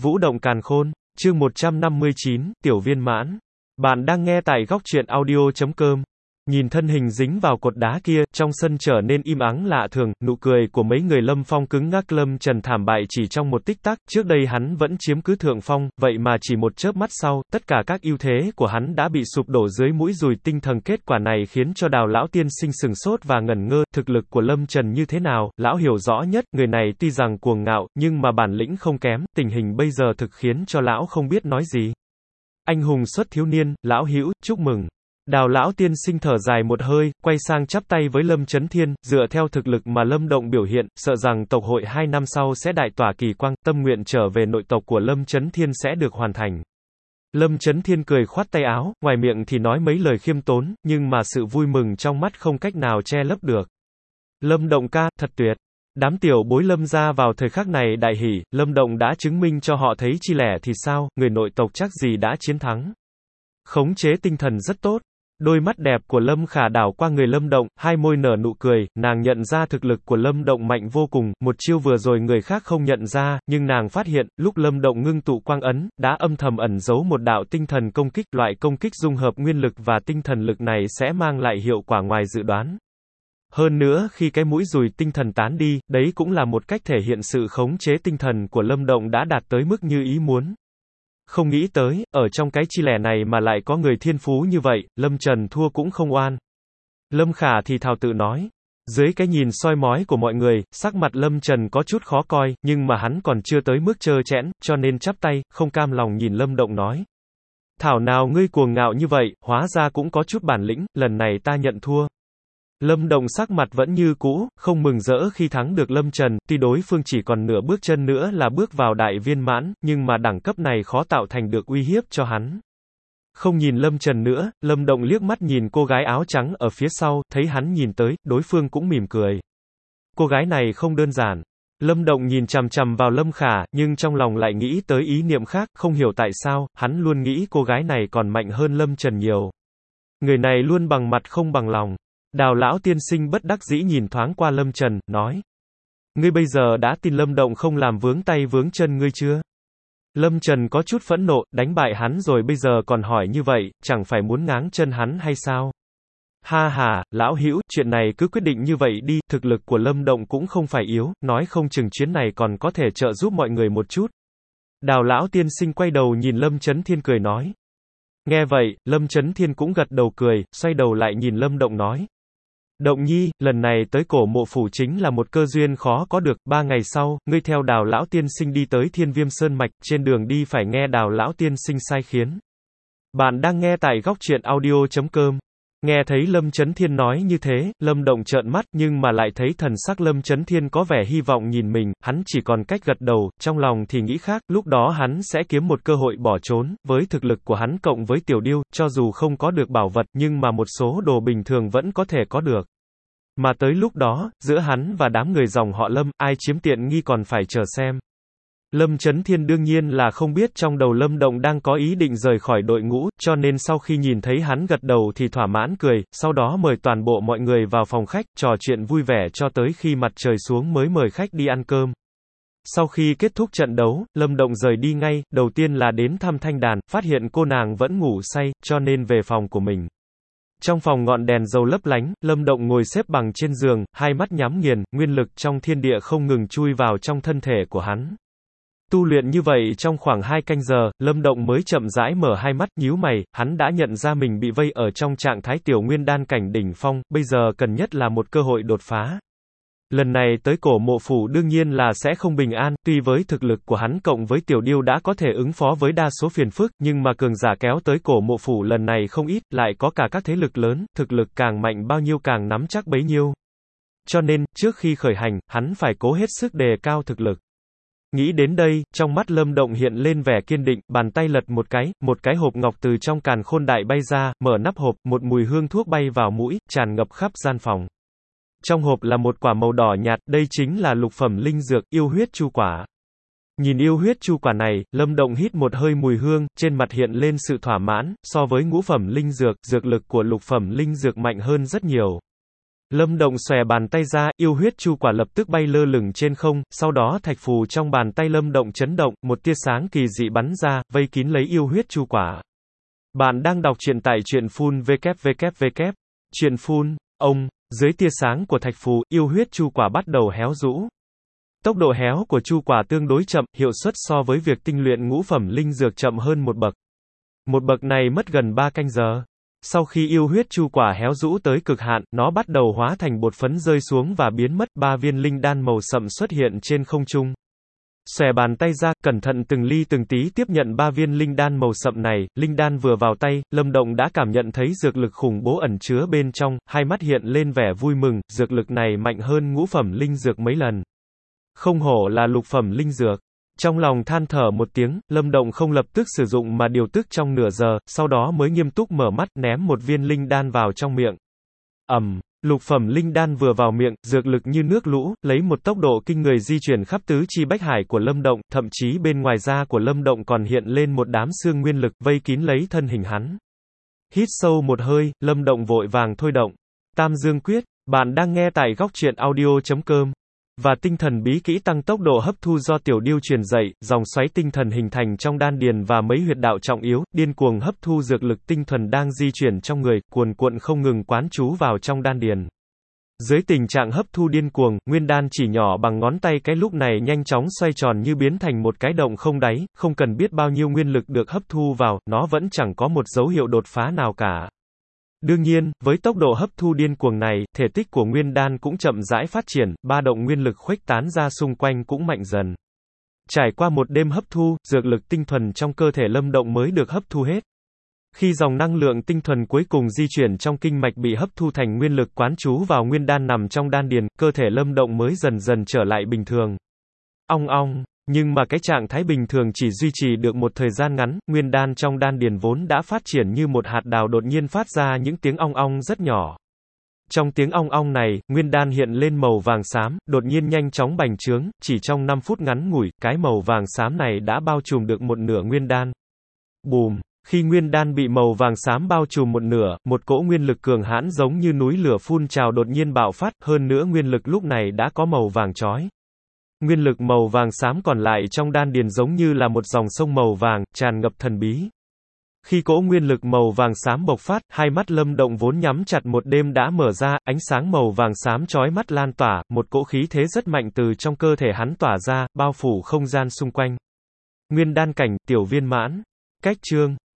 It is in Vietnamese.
Vũ động càn khôn, chương 159, tiểu viên mãn. Bạn đang nghe tại góc truyện audio.com. Nhìn thân hình dính vào cột đá kia, trong sân trở nên im ắng lạ thường, nụ cười của mấy người Lâm Phong cứng ngắc. Lâm Trần thảm bại chỉ trong một tích tắc, trước đây hắn vẫn chiếm cứ thượng phong, vậy mà chỉ một chớp mắt sau, tất cả các ưu thế của hắn đã bị sụp đổ dưới mũi dùi tinh thần. Kết quả này khiến cho Đào lão tiên sinh sừng sốt và ngẩn ngơ. Thực lực của Lâm Trần như thế nào, lão hiểu rõ nhất, người này tuy rằng cuồng ngạo, nhưng mà bản lĩnh không kém, tình hình bây giờ thực khiến cho lão không biết nói gì. Anh hùng xuất thiếu niên, lão hữu, chúc mừng. Đào lão tiên sinh thở dài một hơi, quay sang chắp tay với Lâm Chấn Thiên, dựa theo thực lực mà Lâm Động biểu hiện, sợ rằng tộc hội 2 năm sau sẽ đại tỏa kỳ quang, tâm nguyện trở về nội tộc của Lâm Chấn Thiên sẽ được hoàn thành. Lâm Chấn Thiên cười khoát tay áo, ngoài miệng thì nói mấy lời khiêm tốn, nhưng mà sự vui mừng trong mắt không cách nào che lấp được. Lâm Động ca, thật tuyệt. Đám tiểu bối Lâm gia vào thời khắc này đại hỉ, Lâm Động đã chứng minh cho họ thấy chi lẻ thì sao, người nội tộc chắc gì đã chiến thắng. Khống chế tinh thần rất tốt. Đôi mắt đẹp của Lâm Khả đảo qua người Lâm Động, hai môi nở nụ cười, nàng nhận ra thực lực của Lâm Động mạnh vô cùng, một chiêu vừa rồi người khác không nhận ra, nhưng nàng phát hiện, lúc Lâm Động ngưng tụ quang ấn, đã âm thầm ẩn giấu một đạo tinh thần công kích, loại công kích dung hợp nguyên lực và tinh thần lực này sẽ mang lại hiệu quả ngoài dự đoán. Hơn nữa, khi cái mũi dùi tinh thần tán đi, đấy cũng là một cách thể hiện sự khống chế tinh thần của Lâm Động đã đạt tới mức như ý muốn. Không nghĩ tới, ở trong cái chi lẻ này mà lại có người thiên phú như vậy, Lâm Trần thua cũng không oan. Lâm Khả thì thào tự nói. Dưới cái nhìn soi mói của mọi người, sắc mặt Lâm Trần có chút khó coi, nhưng mà hắn còn chưa tới mức trơ trẽn, cho nên chắp tay, không cam lòng nhìn Lâm Động nói. Thảo nào ngươi cuồng ngạo như vậy, hóa ra cũng có chút bản lĩnh, lần này ta nhận thua. Lâm Động sắc mặt vẫn như cũ, không mừng rỡ khi thắng được Lâm Trần, tuy đối phương chỉ còn nửa bước chân nữa là bước vào đại viên mãn, nhưng mà đẳng cấp này khó tạo thành được uy hiếp cho hắn. Không nhìn Lâm Trần nữa, Lâm Động liếc mắt nhìn cô gái áo trắng ở phía sau, thấy hắn nhìn tới, đối phương cũng mỉm cười. Cô gái này không đơn giản. Lâm Động nhìn chằm chằm vào Lâm Khả, nhưng trong lòng lại nghĩ tới ý niệm khác, không hiểu tại sao, hắn luôn nghĩ cô gái này còn mạnh hơn Lâm Trần nhiều. Người này luôn bằng mặt không bằng lòng. Đào lão tiên sinh bất đắc dĩ nhìn thoáng qua Lâm Trần, nói. Ngươi bây giờ đã tin Lâm Động không làm vướng tay vướng chân ngươi chưa? Lâm Trần có chút phẫn nộ, đánh bại hắn rồi bây giờ còn hỏi như vậy, chẳng phải muốn ngáng chân hắn hay sao? Ha ha, lão hữu, chuyện này cứ quyết định như vậy đi, thực lực của Lâm Động cũng không phải yếu, nói không chừng chuyến này còn có thể trợ giúp mọi người một chút. Đào lão tiên sinh quay đầu nhìn Lâm Chấn Thiên cười nói. Nghe vậy, Lâm Chấn Thiên cũng gật đầu cười, xoay đầu lại nhìn Lâm Động nói. Động nhi, lần này tới cổ mộ phủ chính là một cơ duyên khó có được, 3 ngày sau, ngươi theo Đào lão tiên sinh đi tới Thiên Viêm Sơn Mạch, trên đường đi phải nghe Đào lão tiên sinh sai khiến. Bạn đang nghe tại góc truyện audio.com. Nghe thấy Lâm Chấn Thiên nói như thế, Lâm Động trợn mắt, nhưng mà lại thấy thần sắc Lâm Chấn Thiên có vẻ hy vọng nhìn mình, hắn chỉ còn cách gật đầu, trong lòng thì nghĩ khác, lúc đó hắn sẽ kiếm một cơ hội bỏ trốn, với thực lực của hắn cộng với Tiểu Điêu, cho dù không có được bảo vật, nhưng mà một số đồ bình thường vẫn có thể có được. Mà tới lúc đó, giữa hắn và đám người dòng họ Lâm, ai chiếm tiện nghi còn phải chờ xem. Lâm Chấn Thiên đương nhiên là không biết trong đầu Lâm Động đang có ý định rời khỏi đội ngũ, cho nên sau khi nhìn thấy hắn gật đầu thì thỏa mãn cười, sau đó mời toàn bộ mọi người vào phòng khách, trò chuyện vui vẻ cho tới khi mặt trời xuống mới mời khách đi ăn cơm. Sau khi kết thúc trận đấu, Lâm Động rời đi ngay, đầu tiên là đến thăm Thanh Đàn, phát hiện cô nàng vẫn ngủ say, cho nên về phòng của mình. Trong phòng ngọn đèn dầu lấp lánh, Lâm Động ngồi xếp bằng trên giường, hai mắt nhắm nghiền, nguyên lực trong thiên địa không ngừng chui vào trong thân thể của hắn. Tu luyện như vậy trong khoảng 2 canh giờ, Lâm Động mới chậm rãi mở hai mắt, nhíu mày, hắn đã nhận ra mình bị vây ở trong trạng thái tiểu nguyên đan cảnh đỉnh phong, bây giờ cần nhất là một cơ hội đột phá. Lần này tới cổ mộ phủ đương nhiên là sẽ không bình an, tuy với thực lực của hắn cộng với Tiểu Điêu đã có thể ứng phó với đa số phiền phức, nhưng mà cường giả kéo tới cổ mộ phủ lần này không ít, lại có cả các thế lực lớn, thực lực càng mạnh bao nhiêu càng nắm chắc bấy nhiêu. Cho nên, trước khi khởi hành, hắn phải cố hết sức đề cao thực lực. Nghĩ đến đây, trong mắt Lâm Động hiện lên vẻ kiên định, bàn tay lật một cái hộp ngọc từ trong càn khôn đại bay ra, mở nắp hộp, một mùi hương thuốc bay vào mũi, tràn ngập khắp gian phòng. Trong hộp là một quả màu đỏ nhạt, đây chính là lục phẩm linh dược, yêu huyết chu quả. Nhìn yêu huyết chu quả này, Lâm Động hít một hơi mùi hương, trên mặt hiện lên sự thỏa mãn, so với ngũ phẩm linh dược, dược lực của lục phẩm linh dược mạnh hơn rất nhiều. Lâm Động xòe bàn tay ra, yêu huyết chu quả lập tức bay lơ lửng trên không, sau đó thạch phù trong bàn tay Lâm Động chấn động, một tia sáng kỳ dị bắn ra, vây kín lấy yêu huyết chu quả. Bạn đang đọc truyện tại truyện.phun www. Truyện phun, ông, dưới tia sáng của thạch phù, yêu huyết chu quả bắt đầu héo rũ. Tốc độ héo của chu quả tương đối chậm, hiệu suất so với việc tinh luyện ngũ phẩm linh dược chậm hơn một bậc. Một bậc này mất gần 3 canh giờ. Sau khi yêu huyết chu quả héo rũ tới cực hạn, nó bắt đầu hóa thành bột phấn rơi xuống và biến mất, 3 viên linh đan màu sậm xuất hiện trên không trung. Xòe bàn tay ra, cẩn thận từng ly từng tí tiếp nhận 3 viên linh đan màu sậm này, linh đan vừa vào tay, Lâm Động đã cảm nhận thấy dược lực khủng bố ẩn chứa bên trong, hai mắt hiện lên vẻ vui mừng, dược lực này mạnh hơn ngũ phẩm linh dược mấy lần. Không hổ là lục phẩm linh dược. Trong lòng than thở một tiếng, Lâm Động không lập tức sử dụng mà điều tức trong nửa giờ, sau đó mới nghiêm túc mở mắt, ném một viên linh đan vào trong miệng. Lục phẩm linh đan vừa vào miệng, dược lực như nước lũ, lấy một tốc độ kinh người di chuyển khắp tứ chi bách hải của Lâm Động, thậm chí bên ngoài da của Lâm Động còn hiện lên một đám xương nguyên lực, vây kín lấy thân hình hắn. Hít sâu một hơi, Lâm Động vội vàng thôi động. Tam Dương Quyết, bạn đang nghe tại góc truyện audio.com. Và tinh thần bí kỹ tăng tốc độ hấp thu do Tiểu Điêu truyền dạy, dòng xoáy tinh thần hình thành trong đan điền và mấy huyệt đạo trọng yếu, điên cuồng hấp thu dược lực tinh thuần đang di chuyển trong người, cuồn cuộn không ngừng quán trú vào trong đan điền. Dưới tình trạng hấp thu điên cuồng, nguyên đan chỉ nhỏ bằng ngón tay cái lúc này nhanh chóng xoay tròn như biến thành một cái động không đáy, không cần biết bao nhiêu nguyên lực được hấp thu vào, nó vẫn chẳng có một dấu hiệu đột phá nào cả. Đương nhiên, với tốc độ hấp thu điên cuồng này, thể tích của nguyên đan cũng chậm rãi phát triển, ba động nguyên lực khuếch tán ra xung quanh cũng mạnh dần. Trải qua một đêm hấp thu, dược lực tinh thuần trong cơ thể Lâm Động mới được hấp thu hết. Khi dòng năng lượng tinh thuần cuối cùng di chuyển trong kinh mạch bị hấp thu thành nguyên lực quán trú vào nguyên đan nằm trong đan điền, cơ thể Lâm Động mới dần dần trở lại bình thường. Ong ong. Nhưng mà cái trạng thái bình thường chỉ duy trì được một thời gian ngắn, nguyên đan trong đan điền vốn đã phát triển như một hạt đào đột nhiên phát ra những tiếng ong ong rất nhỏ. Trong tiếng ong ong này, nguyên đan hiện lên màu vàng xám, đột nhiên nhanh chóng bành trướng, chỉ trong 5 phút ngắn ngủi, cái màu vàng xám này đã bao trùm được một nửa nguyên đan. Bùm! Khi nguyên đan bị màu vàng xám bao trùm một nửa, một cỗ nguyên lực cường hãn giống như núi lửa phun trào đột nhiên bạo phát, hơn nữa nguyên lực lúc này đã có màu vàng chói. Nguyên lực màu vàng xám còn lại trong đan điền giống như là một dòng sông màu vàng, tràn ngập thần bí. Khi cỗ nguyên lực màu vàng xám bộc phát, hai mắt Lâm Động vốn nhắm chặt một đêm đã mở ra, ánh sáng màu vàng xám chói mắt lan tỏa, một cỗ khí thế rất mạnh từ trong cơ thể hắn tỏa ra, bao phủ không gian xung quanh. Nguyên đan cảnh, tiểu viên mãn. Cách chương.